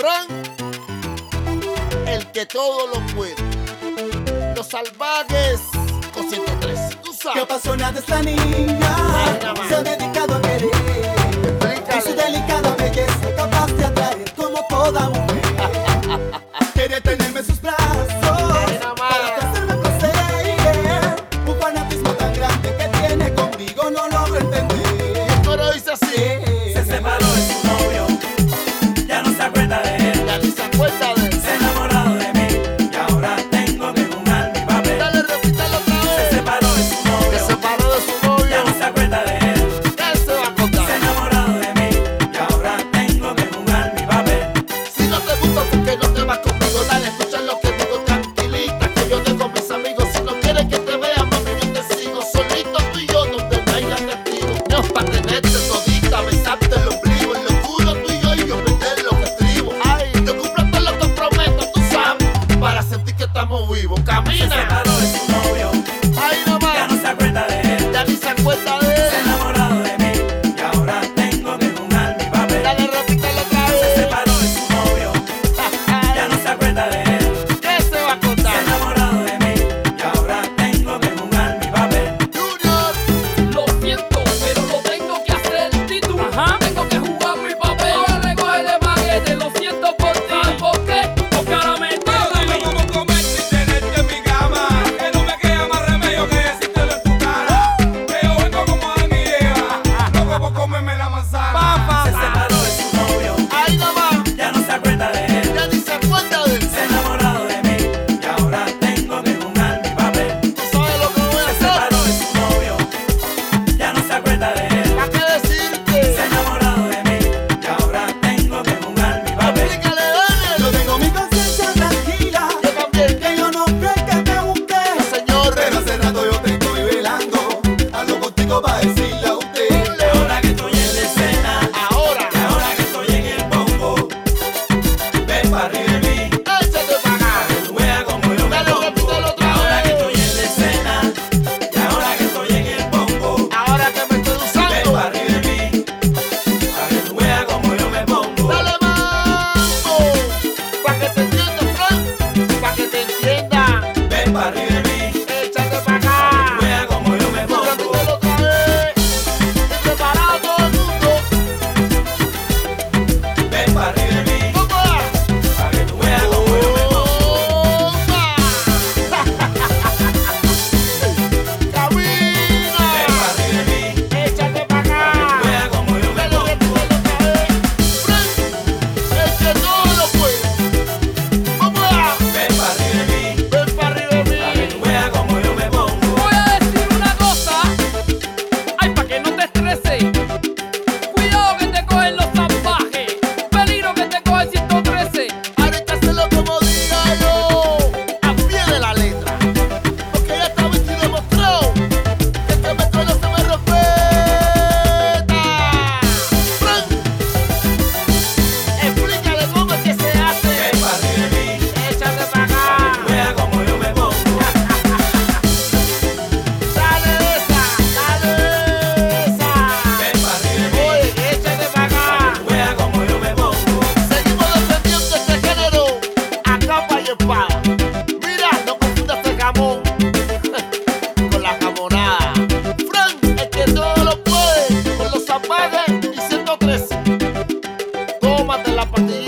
Fran, el que todo lo puede. Los salvajes con 103. Tú sabes. Qué apasionada esta niña, se ha dedicado a querer. Con su delicada belleza, capaz de atraer como toda mujer. Quiere tenerme en sus brazos para hacerme placer. Un fanatismo tan grande que tiene conmigo no logro entender. El coro dice así. Se separó de su novio, ya no se acuerda de él. Ya ni se acuerda de él. Se ha enamorado de mí y ahora tengo que jugar mi papel. Dale, repítalo otra Se vez. separó de su Se novio, separó de su novio. ya no se acuerda de él. ¿Qué se va a Se ha contar? enamorado de mí y ahora tengo que jugar mi papel. Si no te gusta, ¿por qué no te vas conmigo? Dale, escucha lo que digo, tranquilita, que yo tengo mis amigos. Si no quieres que te vea, mami, yo te sigo. Solito tú y yo, donde no haya testigo. No es para tenerte todita, besarte el ombligo. En lo oscuro tú y yo meter lo que escribo. Ay, yo cumplo todo lo que prometo, tú sabes, para sentir que estamos vivos. Se Camina. separó de su novio, Ay, ya nomás, no se acuerda de él. ya ni se acuerda de Se ha él. enamorado de mí y ahora tengo que jugar mi papel. Dale, repítelo otra Se vez. separó de su novio, ya no se acuerda de él. ¿Qué se va a Se ha contar? enamorado de mí y ahora tengo que jugar mi papel. Junior. Lo siento, pero lo tengo que hacer, Tito. Tengo que jugar mi papel. Ahora recoge de paquete, lo siento por ti. ¿Por qué? Porque ahora me toca a mí. Como comer sin tenerte en mi cama, que no me queda más remedio que decírtelo en tu cara. Que yo vengo como Adán y Eva, loco por comerme la manzana. Se separó de su novio, Ay, nomás, ya no se acuerda de él. ya ni se acuerda de él. Se ha enamorado de mí y ahora tengo que jugar mi papel. ¿Tú sabes lo que voy a Se hacer? separó de su novio, ya no se acuerda de él. ¿Para qué decirte? Se ha enamorado de mí y ahora tengo que jugar mi papel. Explícale, dale. Yo tengo mi conciencia tranquila, Yo también. que yo no creo que te busqué. Señor, Pero hace rato yo te estoy velando, ando contigo para decirle a usted. Y ahora que estoy en la escena, ahora, y ahora que estoy en el bombo, ven para arriba de mí. échate para acá. Tú veas como yo me Dale, pongo. repítelo otra Y ahora que vez. estoy en la escena, y ahora que estoy en el bombo, Ahora que me estoy ven usando, para arriba de mí. Para que tú veas como yo me pongo. dale mambo. Para que te entienda, Frank. Para que te entienda. Ven para arriba de mí. Échate para Tú acá. veas como yo me pongo. Repítelo otra vez. Estoy preparado todo el mundo. Ven para arriba de mí. ¿Cómo va? Para que tú veas como yo me pongo. Ven ¡Camina! para arriba de mí. Échate para acá. Tú veas como yo me Dale, pongo. repítelo otra vez. Frank, el que todo lo puede. ¿Cómo va? Ven para arriba de mí. Ven para arriba de Para que mí. tú veas como yo me pongo. Voy a decir una cosa. Ay, para que no te estreses. Cuidado que te cogen los salvajes. Peligro que te coge el 113. Ahorita hazlo como diga yo, a pie de la letra. Porque ya está visto y demostrado que el que me conoce me respeta. Frank, explícale cómo es que se hace. Ven para arriba de mí. Échate para Tú acá. veas como yo me pongo. Dale esa, dale esa. Ven para arriba de mí. Oye, échate para acá. Tú veas como yo me pongo. Seguimos defendiendo este género a capa y espada. Mira, no confundas este jamón con la jamonada. Frank, el que todo lo puede, con los salvajes y 113. Tómate la partida.